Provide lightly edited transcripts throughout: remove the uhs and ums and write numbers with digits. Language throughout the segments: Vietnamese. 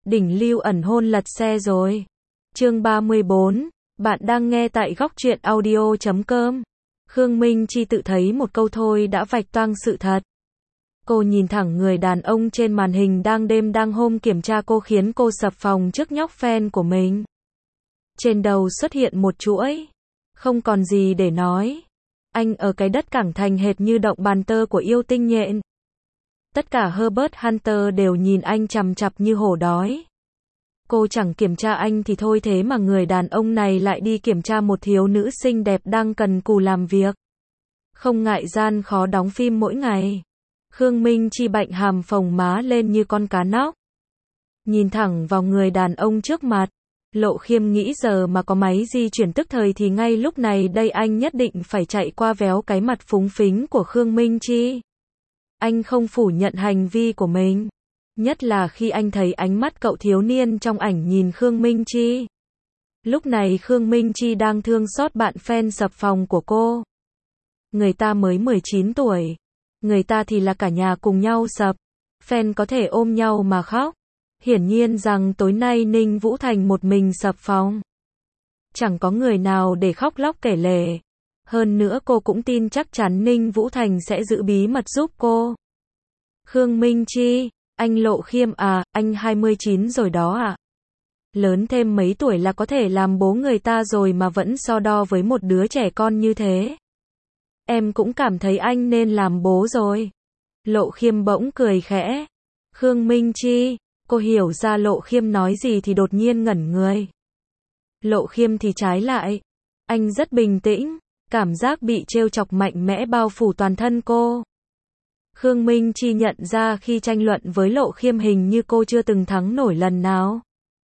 Đỉnh lưu ẩn hôn lật xe rồi. Chương 34, bạn đang nghe tại góc truyện audio.com. Khương Minh Chi tự thấy một câu thôi đã vạch toang sự thật. Cô nhìn thẳng người đàn ông trên màn hình đang đêm đang hôm kiểm tra cô khiến cô sập phòng trước nhóc fan của mình. Trên đầu xuất hiện một chuỗi. Không còn gì để nói. Anh ở cái đất cảng thành hệt như động bàn tơ của yêu tinh nhện. Tất cả Herbert Hunter đều nhìn anh chằm chằm như hổ đói. Cô chẳng kiểm tra anh thì thôi thế mà người đàn ông này lại đi kiểm tra một thiếu nữ xinh đẹp đang cần cù làm việc. Không ngại gian khó đóng phim mỗi ngày. Khương Minh Chi bạnh hàm phồng má lên như con cá nóc. Nhìn thẳng vào người đàn ông trước mặt. Lộ Khiêm nghĩ giờ mà có máy di chuyển tức thời thì ngay lúc này đây anh nhất định phải chạy qua véo cái mặt phúng phính của Khương Minh Chi. Anh không phủ nhận hành vi của mình. Nhất là khi anh thấy ánh mắt cậu thiếu niên trong ảnh nhìn Khương Minh Chi. Lúc này Khương Minh Chi đang thương xót bạn fan sập phòng của cô. Người ta mới 19 tuổi. Người ta thì là cả nhà cùng nhau sập. Fan có thể ôm nhau mà khóc. Hiển nhiên rằng tối nay Ninh Vũ Thành một mình sập phòng. Chẳng có người nào để khóc lóc kể lể. Hơn nữa cô cũng tin chắc chắn Ninh Vũ Thành sẽ giữ bí mật giúp cô. Khương Minh Chi, anh Lộ Khiêm à, anh 29 rồi đó à? Lớn thêm mấy tuổi là có thể làm bố người ta rồi mà vẫn so đo với một đứa trẻ con như thế. Em cũng cảm thấy anh nên làm bố rồi. Lộ Khiêm bỗng cười khẽ. Khương Minh Chi, cô hiểu ra Lộ Khiêm nói gì thì đột nhiên ngẩn người. Lộ Khiêm thì trái lại. Anh rất bình tĩnh. Cảm giác bị trêu chọc mạnh mẽ bao phủ toàn thân cô. Khương Minh Chi nhận ra khi tranh luận với Lộ Khiêm hình như cô chưa từng thắng nổi lần nào.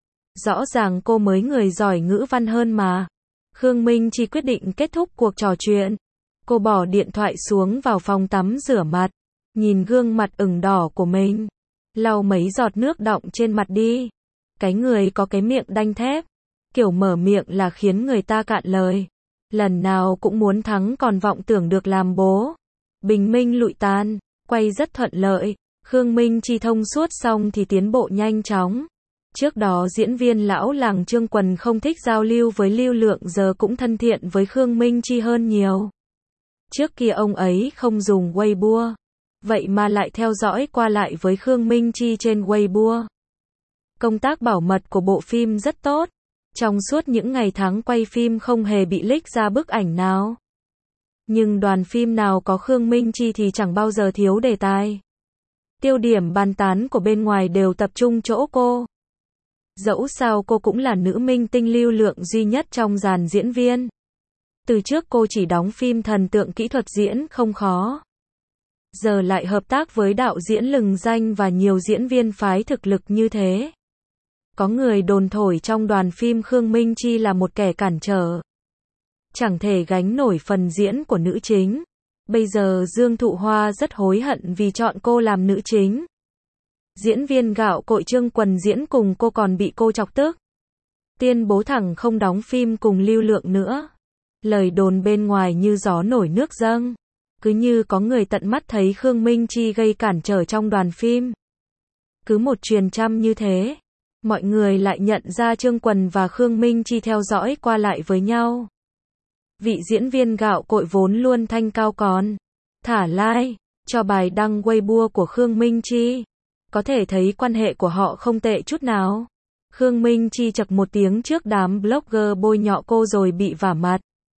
Rõ ràng cô mới người giỏi ngữ văn hơn mà. Khương Minh Chi quyết định kết thúc cuộc trò chuyện. Cô bỏ điện thoại xuống vào phòng tắm rửa mặt. Nhìn gương mặt ửng đỏ của mình. Lau mấy giọt nước đọng trên mặt đi. Cái người có cái miệng đanh thép. Kiểu mở miệng là khiến người ta cạn lời. Lần nào cũng muốn thắng còn vọng tưởng được làm bố. Bình minh lụi tàn, quay rất thuận lợi. Khương Minh Chi thông suốt xong thì tiến bộ nhanh chóng. Trước đó diễn viên lão làng Trương Quần không thích giao lưu với Lưu Lượng giờ cũng thân thiện với Khương Minh Chi hơn nhiều. Trước kia ông ấy không dùng Weibo. Vậy mà lại theo dõi qua lại với Khương Minh Chi trên Weibo. Công tác bảo mật của bộ phim rất tốt. Trong suốt những ngày tháng quay phim không hề bị leak ra bức ảnh nào. Nhưng đoàn phim nào có Khương Minh Chi thì chẳng bao giờ thiếu đề tài. Tiêu điểm bàn tán của bên ngoài đều tập trung chỗ cô. Dẫu sao cô cũng là nữ minh tinh lưu lượng duy nhất trong dàn diễn viên. Từ trước cô chỉ đóng phim thần tượng kỹ thuật diễn không khó. Giờ lại hợp tác với đạo diễn lừng danh và nhiều diễn viên phái thực lực như thế. Có người đồn thổi trong đoàn phim Khương Minh Chi là một kẻ cản trở. Chẳng thể gánh nổi phần diễn của nữ chính. Bây giờ Dương Thụ Hoa rất hối hận vì chọn cô làm nữ chính. Diễn viên gạo cội Trương Quần diễn cùng cô còn bị cô chọc tức. Tuyên bố thẳng không đóng phim cùng Lưu Lượng nữa. Lời đồn bên ngoài như gió nổi nước dâng. Cứ như có người tận mắt thấy Khương Minh Chi gây cản trở trong đoàn phim. Cứ một truyền trăm như thế. Mọi người lại nhận ra Trương Quần và Khương Minh Chi theo dõi qua lại với nhau. Vị diễn viên gạo cội vốn luôn thanh cao còn thả like cho bài đăng Weibo của Khương Minh Chi. Có thể thấy quan hệ của họ không tệ chút nào. Khương Minh Chi chậc một tiếng trước đám blogger bôi nhọ cô rồi bị vả mặt.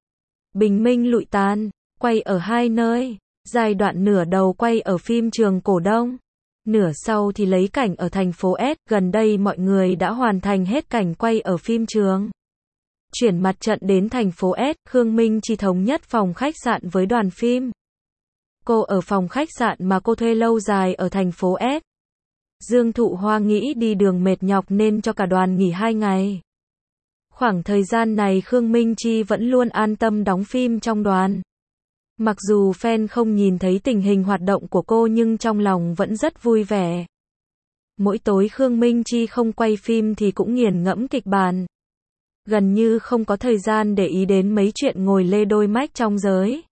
Bình minh lụi tàn, quay ở hai nơi. Giai đoạn nửa đầu quay ở phim trường Cổ Đông. Nửa sau thì lấy cảnh ở thành phố S, gần đây mọi người đã hoàn thành hết cảnh quay ở phim trường. Chuyển mặt trận đến thành phố S, Khương Minh Chi thống nhất phòng khách sạn với đoàn phim. Cô ở phòng khách sạn mà cô thuê lâu dài ở thành phố S. Dương Thụ Hoa nghĩ đi đường mệt nhọc nên cho cả đoàn nghỉ 2 ngày. Khoảng thời gian này Khương Minh Chi vẫn luôn an tâm đóng phim trong đoàn. Mặc dù fan không nhìn thấy tình hình hoạt động của cô nhưng trong lòng vẫn rất vui vẻ. Mỗi tối Khương Minh Chi không quay phim thì cũng nghiền ngẫm kịch bản. Gần như không có thời gian để ý đến mấy chuyện ngồi lê đôi mách trong giới.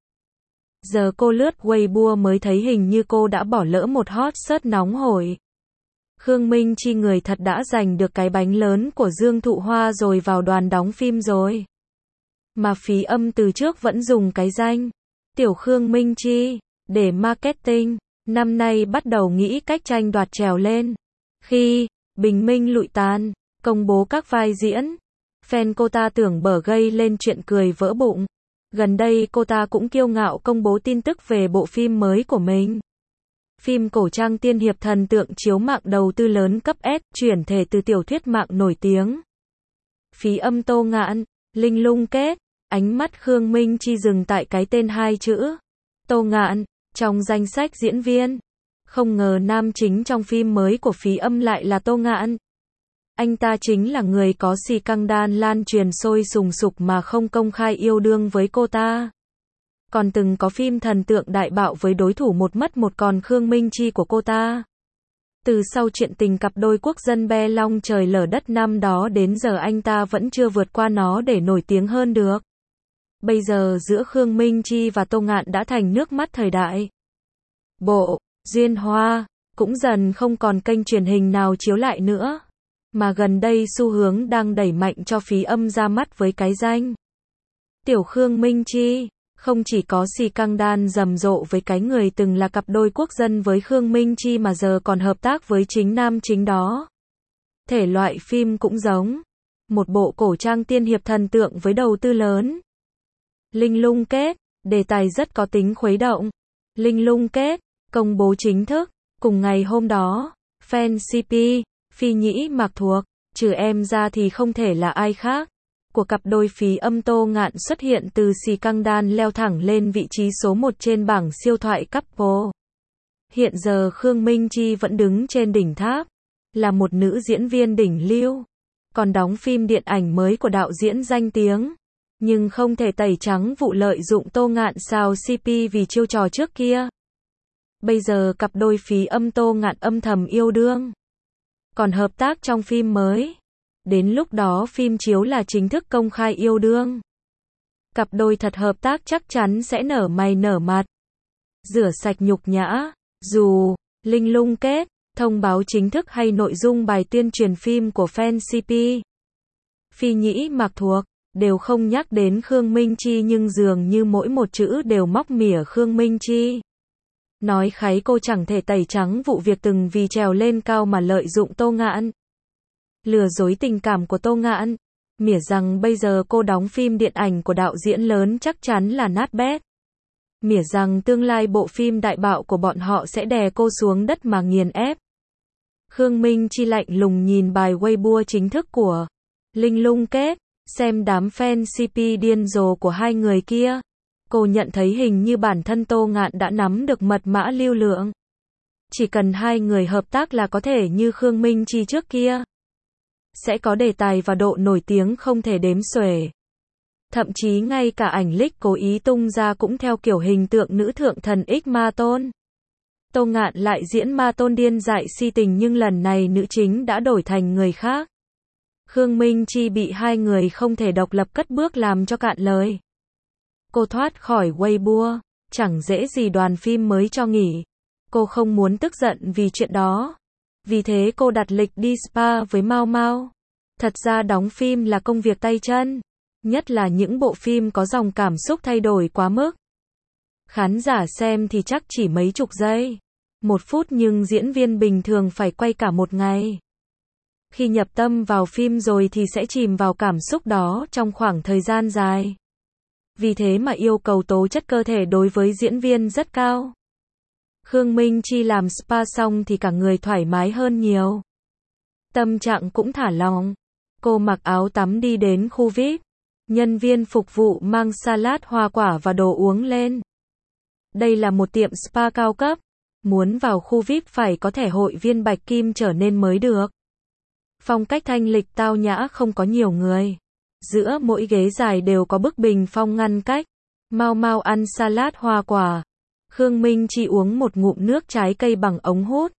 Giờ cô lướt Weibo mới thấy hình như cô đã bỏ lỡ một hot search nóng hổi. Khương Minh Chi người thật đã giành được cái bánh lớn của Dương Thụ Hoa rồi vào đoàn đóng phim rồi. Mà Phí Âm từ trước vẫn dùng cái danh Tiểu Khương Minh Chi để marketing, năm nay bắt đầu nghĩ cách tranh đoạt trèo lên. Khi bình minh lụi tàn, công bố các vai diễn, fan cô ta tưởng bở gây lên chuyện cười vỡ bụng. Gần đây cô ta cũng kiêu ngạo công bố tin tức về bộ phim mới của mình. Phim cổ trang tiên hiệp thần tượng chiếu mạng đầu tư lớn cấp S, chuyển thể từ tiểu thuyết mạng nổi tiếng. Phí Âm Tô Ngạn, linh lung kết, ánh mắt Khương Minh Chi dừng tại cái tên hai chữ Tô Ngạn, trong danh sách diễn viên. Không ngờ nam chính trong phim mới của Phí Âm lại là Tô Ngạn. Anh ta chính là người có xì căng đan lan truyền sôi sùng sục mà không công khai yêu đương với cô ta. Còn từng có phim thần tượng đại bạo với đối thủ một mất một còn Khương Minh Chi của cô ta. Từ sau chuyện tình cặp đôi quốc dân be long trời lở đất năm đó đến giờ anh ta vẫn chưa vượt qua nó để nổi tiếng hơn được. Bây giờ giữa Khương Minh Chi và Tô Ngạn đã thành nước mắt thời đại. Bộ Duyên Hoa cũng dần không còn kênh truyền hình nào chiếu lại nữa. Mà gần đây xu hướng đang đẩy mạnh cho Phí Âm ra mắt với cái danh Tiểu Khương Minh Chi. Không chỉ có xì căng đan rầm rộ với cái người từng là cặp đôi quốc dân với Khương Minh Chi mà giờ còn hợp tác với chính nam chính đó. Thể loại phim cũng giống một bộ cổ trang tiên hiệp thần tượng với đầu tư lớn. Linh lung kết, đề tài rất có tính khuấy động. Linh lung kết, công bố chính thức, cùng ngày hôm đó, fan CP, Phi Nhĩ Mạc Thuộc, trừ em ra thì không thể là ai khác, của cặp đôi Phí Âm Tô Ngạn xuất hiện từ xì căng đan leo thẳng lên vị trí số 1 trên bảng siêu thoại couple. Hiện giờ Khương Minh Chi vẫn đứng trên đỉnh tháp, là một nữ diễn viên đỉnh lưu, còn đóng phim điện ảnh mới của đạo diễn danh tiếng. Nhưng không thể tẩy trắng vụ lợi dụng Tô Ngạn xào CP vì chiêu trò trước kia. Bây giờ cặp đôi Phí Âm Tô Ngạn âm thầm yêu đương, còn hợp tác trong phim mới. Đến lúc đó phim chiếu là chính thức công khai yêu đương. Cặp đôi thật hợp tác chắc chắn sẽ nở mày nở mặt, rửa sạch nhục nhã. Dù linh lung kết, thông báo chính thức hay nội dung bài tuyên truyền phim của fan CP, Phi Nhĩ Mạc Thuộc, đều không nhắc đến Khương Minh Chi nhưng dường như mỗi một chữ đều móc mỉa Khương Minh Chi. Nói kháy cô chẳng thể tẩy trắng vụ việc từng vì trèo lên cao mà lợi dụng Tô Ngạn, lừa dối tình cảm của Tô Ngạn, mỉa rằng bây giờ cô đóng phim điện ảnh của đạo diễn lớn chắc chắn là nát bét. Mỉa rằng tương lai bộ phim đại bạo của bọn họ sẽ đè cô xuống đất mà nghiền ép. Khương Minh Chi lạnh lùng nhìn bài Weibo chính thức của linh lung kết, xem đám fan CP điên rồ của hai người kia. Cô nhận thấy hình như bản thân Tô Ngạn đã nắm được mật mã lưu lượng. Chỉ cần hai người hợp tác là có thể như Khương Minh Chi trước kia. Sẽ có đề tài và độ nổi tiếng không thể đếm xuể. Thậm chí ngay cả ảnh leak cố ý tung ra cũng theo kiểu hình tượng nữ thượng thần X Ma Tôn. Tô Ngạn lại diễn ma tôn điên dại si tình nhưng lần này nữ chính đã đổi thành người khác. Khương Minh Chi bị hai người không thể độc lập cất bước làm cho cạn lời. Cô thoát khỏi Weibo, chẳng dễ gì đoàn phim mới cho nghỉ. Cô không muốn tức giận vì chuyện đó. Vì thế cô đặt lịch đi spa với Mao Mao. Thật ra đóng phim là công việc tay chân. Nhất là những bộ phim có dòng cảm xúc thay đổi quá mức. Khán giả xem thì chắc chỉ mấy chục giây, 1 phút nhưng diễn viên bình thường phải quay cả một ngày. Khi nhập tâm vào phim rồi thì sẽ chìm vào cảm xúc đó trong khoảng thời gian dài. Vì thế mà yêu cầu tố chất cơ thể đối với diễn viên rất cao. Khương Minh Chi làm spa xong thì cả người thoải mái hơn nhiều. Tâm trạng cũng thả lỏng. Cô mặc áo tắm đi đến khu VIP. Nhân viên phục vụ mang salad hoa quả và đồ uống lên. Đây là một tiệm spa cao cấp. Muốn vào khu VIP phải có thẻ hội viên bạch kim trở nên mới được. Phong cách thanh lịch tao nhã không có nhiều người. Giữa mỗi ghế dài đều có bức bình phong ngăn cách. Mao Mao ăn salad hoa quả. Khương Minh Chi uống một ngụm nước trái cây bằng ống hút.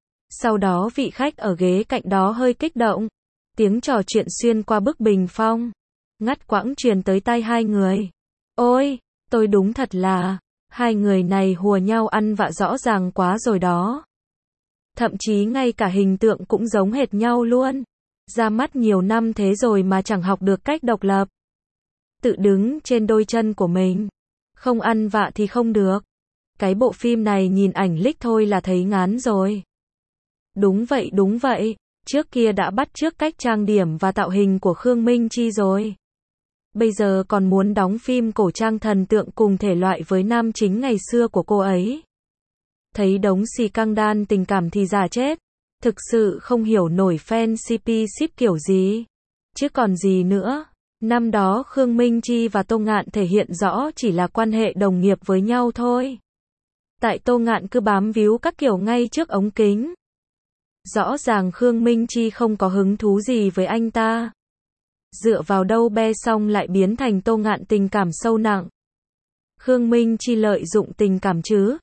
Sau đó vị khách ở ghế cạnh đó hơi kích động. Tiếng trò chuyện xuyên qua bức bình phong. Ngắt quãng truyền tới tai hai người. Ôi, tôi đúng thật là, hai người này hùa nhau ăn vạ rõ ràng quá rồi đó. Thậm chí ngay cả hình tượng cũng giống hệt nhau luôn. Ra mắt nhiều năm thế rồi mà chẳng học được cách độc lập. Tự đứng trên đôi chân của mình. Không ăn vạ thì không được. Cái bộ phim này nhìn ảnh leak thôi là thấy ngán rồi. Đúng vậy. Trước kia đã bắt chước cách trang điểm và tạo hình của Khương Minh Chi rồi. Bây giờ còn muốn đóng phim cổ trang thần tượng cùng thể loại với nam chính ngày xưa của cô ấy. Thấy đống xì căng đan tình cảm thì già chết. Thực sự không hiểu nổi fan CP ship kiểu gì. Chứ còn gì nữa. Năm đó Khương Minh Chi và Tô Ngạn thể hiện rõ chỉ là quan hệ đồng nghiệp với nhau thôi. Tại Tô Ngạn cứ bám víu các kiểu ngay trước ống kính. Rõ ràng Khương Minh Chi không có hứng thú gì với anh ta. Dựa vào đâu be xong lại biến thành Tô Ngạn tình cảm sâu nặng. Khương Minh Chi lợi dụng tình cảm chứ.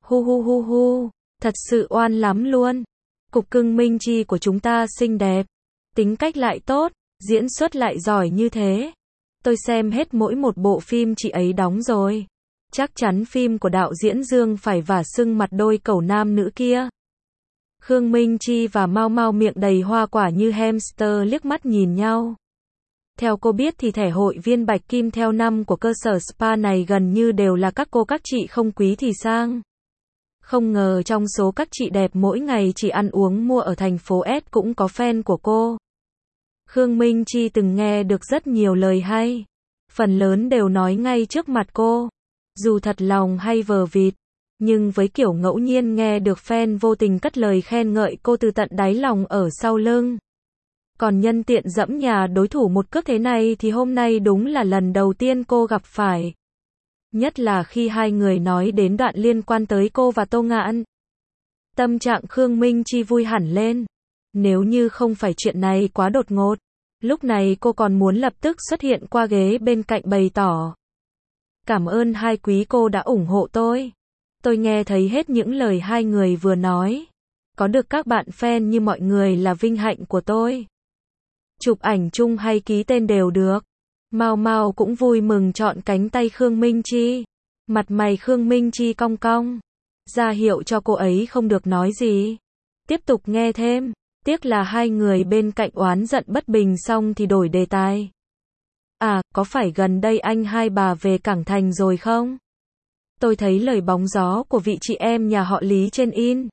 Hu, thật sự oan lắm luôn. Cục cưng Minh Chi của chúng ta xinh đẹp. Tính cách lại tốt, diễn xuất lại giỏi như thế. Tôi xem hết mỗi một bộ phim chị ấy đóng rồi. Chắc chắn phim của đạo diễn Dương phải vả sưng mặt đôi cẩu nam nữ kia. Khương Minh Chi và Mao Mao miệng đầy hoa quả như hamster liếc mắt nhìn nhau. Theo cô biết thì thẻ hội viên Bạch Kim theo năm của cơ sở spa này gần như đều là các cô các chị không quý thì sang. Không ngờ trong số các chị đẹp mỗi ngày chỉ ăn uống mua ở thành phố S cũng có fan của cô. Khương Minh Chi từng nghe được rất nhiều lời hay. Phần lớn đều nói ngay trước mặt cô. Dù thật lòng hay vờ vịt. Nhưng với kiểu ngẫu nhiên nghe được fan vô tình cất lời khen ngợi cô từ tận đáy lòng ở sau lưng. Còn nhân tiện dẫm nhà đối thủ một cước thế này thì hôm nay đúng là lần đầu tiên cô gặp phải. Nhất là khi hai người nói đến đoạn liên quan tới cô và Tô Ngạn. Tâm trạng Khương Minh Chi vui hẳn lên. Nếu như không phải chuyện này quá đột ngột, lúc này cô còn muốn lập tức xuất hiện qua ghế bên cạnh bày tỏ. Cảm ơn hai quý cô đã ủng hộ tôi. Tôi nghe thấy hết những lời hai người vừa nói. Có được các bạn fan như mọi người là vinh hạnh của tôi. Chụp ảnh chung hay ký tên đều được. Mao Mao cũng vui mừng chọn cánh tay Khương Minh Chi. Mặt mày Khương Minh Chi cong cong. Ra hiệu cho cô ấy không được nói gì. Tiếp tục nghe thêm. Tiếc là hai người bên cạnh oán giận bất bình xong thì đổi đề tài. À, có phải gần đây anh hai bà về Cảng Thành rồi không? Tôi thấy lời bóng gió của vị chị em nhà họ Lý trên in.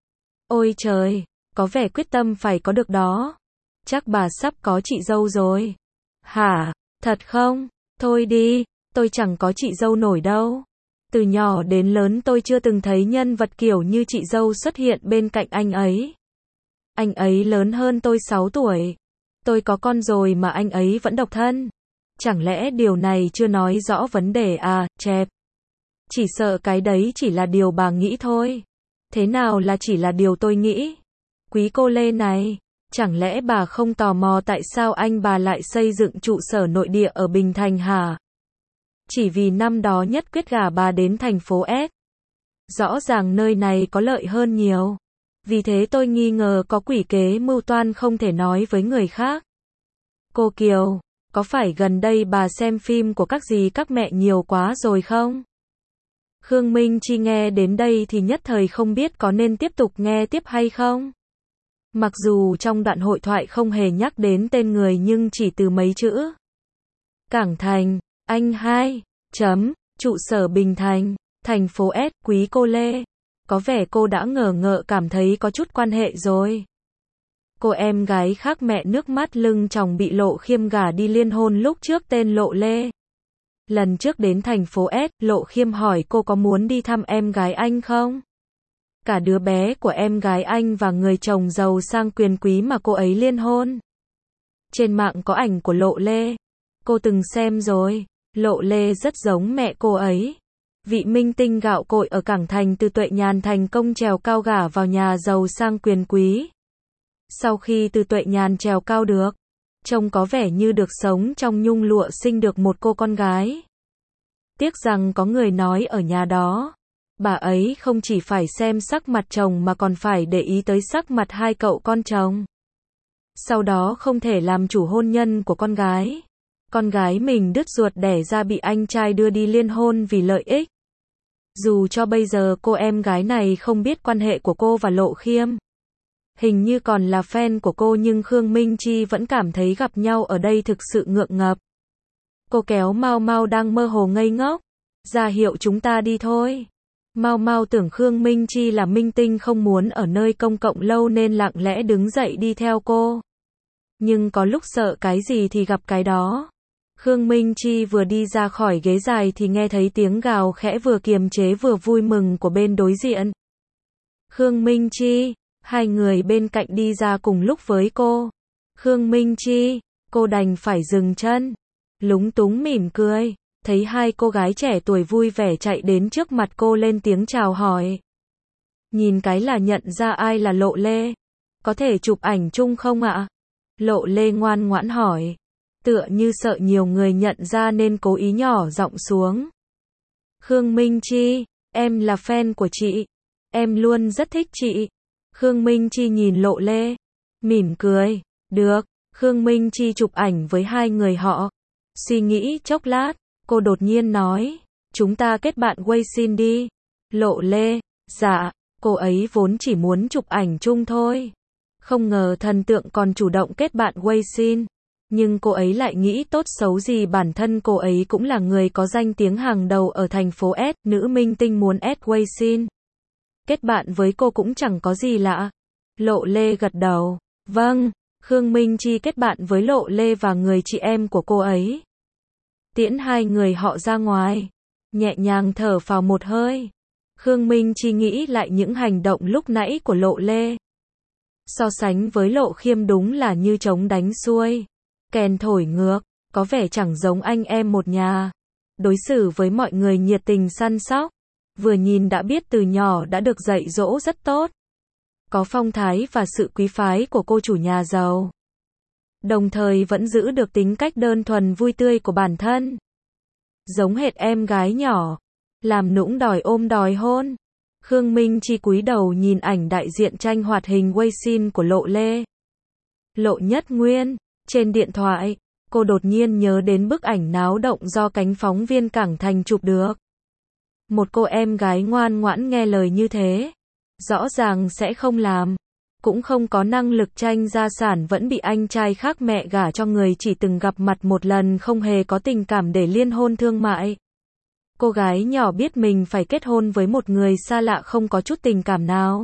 Ôi trời, có vẻ quyết tâm phải có được đó. Chắc bà sắp có chị dâu rồi. Hả, thật không? Thôi đi, tôi chẳng có chị dâu nổi đâu. Từ nhỏ đến lớn tôi chưa từng thấy nhân vật kiểu như chị dâu xuất hiện bên cạnh anh ấy. Anh ấy lớn hơn tôi 6 tuổi. Tôi có con rồi mà anh ấy vẫn độc thân. Chẳng lẽ điều này chưa nói rõ vấn đề à, chẹp. Chỉ sợ cái đấy chỉ là điều bà nghĩ thôi. Thế nào là chỉ là điều tôi nghĩ? Quý cô Lê này, chẳng lẽ bà không tò mò tại sao anh bà lại xây dựng trụ sở nội địa ở Bình Thành hả? Chỉ vì năm đó nhất quyết gả bà đến thành phố S. Rõ ràng nơi này có lợi hơn nhiều. Vì thế tôi nghi ngờ có quỷ kế mưu toan không thể nói với người khác. Cô Kiều, có phải gần đây bà xem phim của các dì các mẹ nhiều quá rồi không? Khương Minh Chi nghe đến đây thì nhất thời không biết có nên tiếp tục nghe tiếp hay không. Mặc dù trong đoạn hội thoại không hề nhắc đến tên người nhưng chỉ từ mấy chữ. Cảng Thành, anh hai, trụ sở Bình Thành, thành phố S, quý cô Lê. Có vẻ cô đã ngờ ngợ cảm thấy có chút quan hệ rồi. Cô em gái khác mẹ nước mắt lưng tròng bị Lộ Khiêm gả đi liên hôn lúc trước tên Lộ Lê. Lần trước đến thành phố S, Lộ Khiêm hỏi cô có muốn đi thăm em gái anh không? Cả đứa bé của em gái anh và người chồng giàu sang quyền quý mà cô ấy liên hôn. Trên mạng có ảnh của Lộ Lê. Cô từng xem rồi. Lộ Lê rất giống mẹ cô ấy. Vị minh tinh gạo cội ở Cảng Thành Từ Tuệ Nhàn thành công trèo cao gả vào nhà giàu sang quyền quý. Sau khi Từ Tuệ Nhàn trèo cao được, trông có vẻ như được sống trong nhung lụa sinh được một cô con gái. Tiếc rằng có người nói ở nhà đó, bà ấy không chỉ phải xem sắc mặt chồng mà còn phải để ý tới sắc mặt hai cậu con chồng. Sau đó không thể làm chủ hôn nhân của con gái. Con gái mình đứt ruột đẻ ra bị anh trai đưa đi liên hôn vì lợi ích. Dù cho bây giờ cô em gái này không biết quan hệ của cô và Lộ Khiêm. Hình như còn là fan của cô nhưng Khương Minh Chi vẫn cảm thấy gặp nhau ở đây thực sự ngượng ngập. Cô kéo Mau Mau đang mơ hồ ngây ngốc, ra hiệu chúng ta đi thôi. Mau Mau tưởng Khương Minh Chi là minh tinh không muốn ở nơi công cộng lâu nên lặng lẽ đứng dậy đi theo cô. Nhưng có lúc sợ cái gì thì gặp cái đó. Khương Minh Chi vừa đi ra khỏi ghế dài thì nghe thấy tiếng gào khẽ vừa kiềm chế vừa vui mừng của bên đối diện. Khương Minh Chi, hai người bên cạnh đi ra cùng lúc với cô. Khương Minh Chi, cô đành phải dừng chân, lúng túng mỉm cười, thấy hai cô gái trẻ tuổi vui vẻ chạy đến trước mặt cô lên tiếng chào hỏi. Nhìn cái là nhận ra ai là Lộ Lê. Có thể chụp ảnh chung không ạ? Lộ Lê ngoan ngoãn hỏi. Tựa như sợ nhiều người nhận ra nên cố ý nhỏ giọng xuống. Khương Minh Chi, em là fan của chị. Em luôn rất thích chị. Khương Minh Chi nhìn Lộ Lê, mỉm cười. Được, Khương Minh Chi chụp ảnh với hai người họ. Suy nghĩ chốc lát, cô đột nhiên nói, chúng ta kết bạn Weixin đi. Lộ Lê, dạ, cô ấy vốn chỉ muốn chụp ảnh chung thôi. Không ngờ thần tượng còn chủ động kết bạn Weixin. Nhưng cô ấy lại nghĩ tốt xấu gì bản thân cô ấy cũng là người có danh tiếng hàng đầu ở thành phố S, nữ minh tinh muốn add Weixin. Kết bạn với cô cũng chẳng có gì lạ. Lộ Lê gật đầu. Vâng, Khương Minh Chi kết bạn với Lộ Lê và người chị em của cô ấy. Tiễn hai người họ ra ngoài, nhẹ nhàng thở phào một hơi. Khương Minh Chi nghĩ lại những hành động lúc nãy của Lộ Lê. So sánh với Lộ Khiêm đúng là như trống đánh xuôi, kèn thổi ngược, có vẻ chẳng giống anh em một nhà. Đối xử với mọi người nhiệt tình săn sóc, vừa nhìn đã biết từ nhỏ đã được dạy dỗ rất tốt. Có phong thái và sự quý phái của cô chủ nhà giàu. Đồng thời vẫn giữ được tính cách đơn thuần vui tươi của bản thân. Giống hệt em gái nhỏ, làm nũng đòi ôm đòi hôn. Khương Minh Chi cúi đầu nhìn ảnh đại diện tranh hoạt hình Weixin của Lộ Lê. Lộ Nhất Nguyên, trên điện thoại, cô đột nhiên nhớ đến bức ảnh náo động do cánh phóng viên Cảng Thành chụp được. Một cô em gái ngoan ngoãn nghe lời như thế, rõ ràng sẽ không làm, cũng không có năng lực tranh gia sản vẫn bị anh trai khác mẹ gả cho người chỉ từng gặp mặt một lần không hề có tình cảm để liên hôn thương mại. Cô gái nhỏ biết mình phải kết hôn với một người xa lạ không có chút tình cảm nào.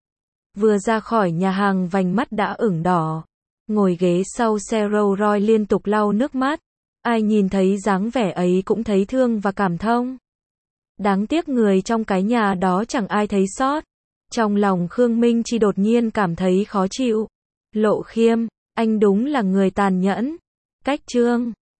Vừa ra khỏi nhà hàng vành mắt đã ửng đỏ, ngồi ghế sau xe Rolls Royce liên tục lau nước mắt. Ai nhìn thấy dáng vẻ ấy cũng thấy thương và cảm thông. Đáng tiếc người trong cái nhà đó chẳng ai thấy sót. Trong lòng Khương Minh Chi đột nhiên cảm thấy khó chịu. Lộ Khiêm, anh đúng là người tàn nhẫn. Cách chương